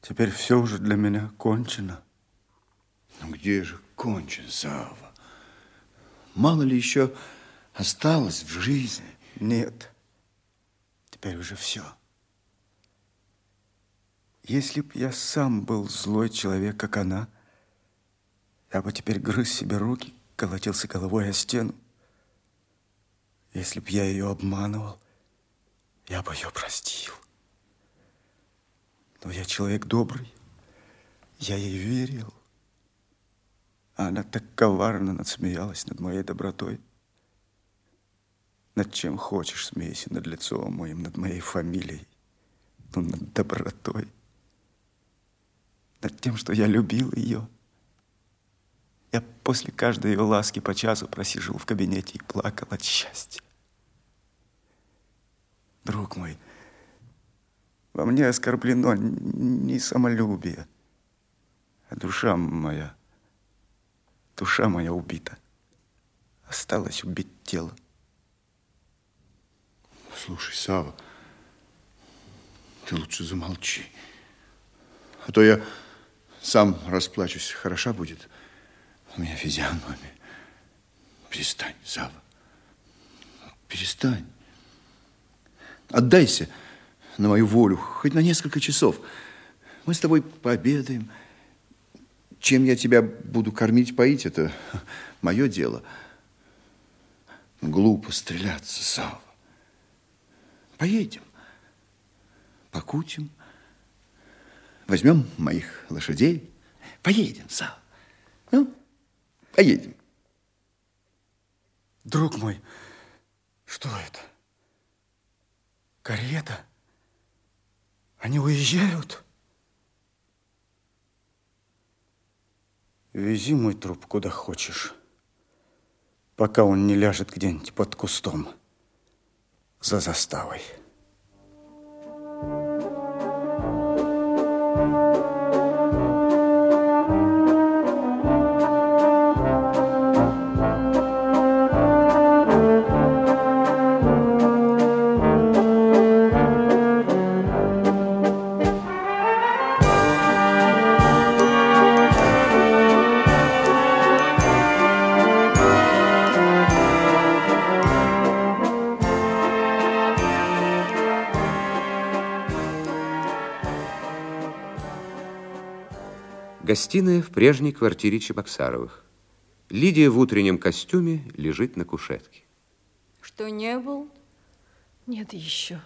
Теперь все уже для меня кончено. Ну где же кончен, Савва? Мало ли еще осталось в жизни? Нет, теперь уже все. Если б я сам был злой человек, как она, я бы теперь грыз себе руки, колотился головой о стену. Если б я ее обманывал, я бы ее простил. Но я человек добрый, я ей верил. А она так коварно надсмеялась над моей добротой. Над чем хочешь смейся, над лицом моим, над моей фамилией, но над добротой, над тем, что я любил ее. Я после каждой ее ласки по часу просиживал в кабинете и плакал от счастья. Друг мой, во мне оскорблено не самолюбие, а душа моя убита. Осталось убить тело. Слушай, Савва, ты лучше замолчи. А то я сам расплачусь. Хороша будет у меня физиономия. Перестань, Савва. Перестань. Отдайся на мою волю, хоть на несколько часов. Мы с тобой пообедаем. Чем я тебя буду кормить, поить, это мое дело. Глупо стреляться, Савва. Поедем, покутим, возьмем моих лошадей. Поедем, Савва. Ну, поедем. Друг мой, что это? Карета? Они уезжают? Вези мой труп куда хочешь, пока он не ляжет где-нибудь под кустом за заставой. Гостиная в прежней квартире Чебоксаровых. Лидия в утреннем костюме лежит на кушетке. Что, не был? Нет еще.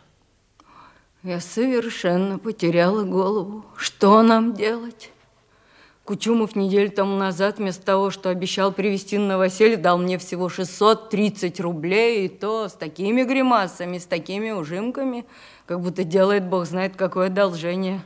Я совершенно потеряла голову. Что нам делать? Кучумов неделю тому назад вместо того, что обещал привезти на новоселье, дал мне всего 630 рублей, и то с такими гримасами, с такими ужимками, как будто делает бог знает какое одолжение.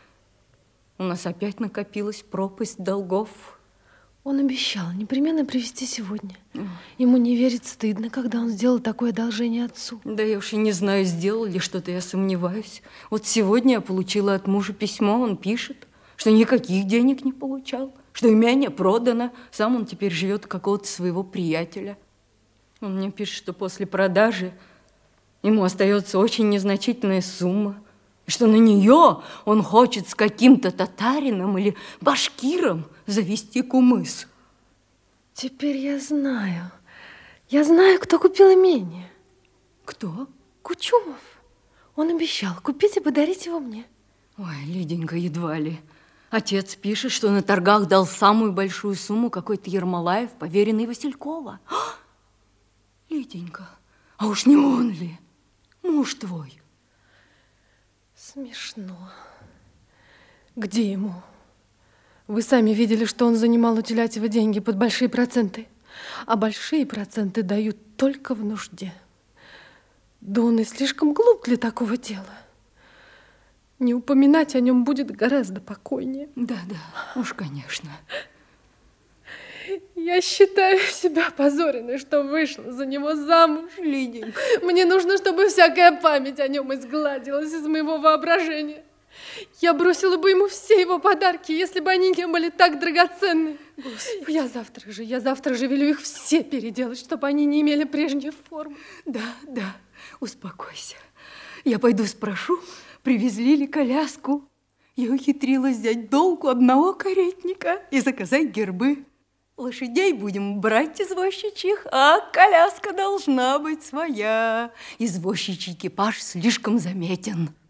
У нас опять накопилась пропасть долгов. Он обещал непременно привезти сегодня. Ему не верить стыдно, когда он сделал такое одолжение отцу. Да я уж и не знаю, сделал ли что-то, я сомневаюсь. Вот сегодня я получила от мужа письмо, он пишет, что никаких денег не получал, что имение продано, сам он теперь живет у какого-то своего приятеля. Он мне пишет, что после продажи ему остается очень незначительная сумма, что на нее он хочет с каким-то татарином или башкиром завести кумыс. Теперь я знаю. Я знаю, кто купил имение. Кто? Кучумов. Он обещал купить и подарить его мне. Ой, Лиденька, едва ли. Отец пишет, что на торгах дал самую большую сумму какой-то Ермолаев, поверенный Василькова. Лиденька, а уж не он ли? Муж твой. Смешно. Где ему? Вы сами видели, что он занимал у Телятьева деньги под большие проценты. А большие проценты дают только в нужде. Да он и слишком глуп для такого дела. Не упоминать о нем будет гораздо покойнее. Да, уж, конечно. Я считаю себя опозоренной, что вышла за него замуж. Лиденька. Мне нужно, чтобы всякая память о нем изгладилась из моего воображения. Я бросила бы ему все его подарки, если бы они не были так драгоценны. Господи. Я завтра же велю их все переделать, чтобы они не имели прежней формы. Да, успокойся. Я пойду спрошу, привезли ли коляску. Я ухитрилась взять долг у одного каретника и заказать гербы. Лошадей будем брать извозчичьих, а коляска должна быть своя. Извозчичий экипаж слишком заметен.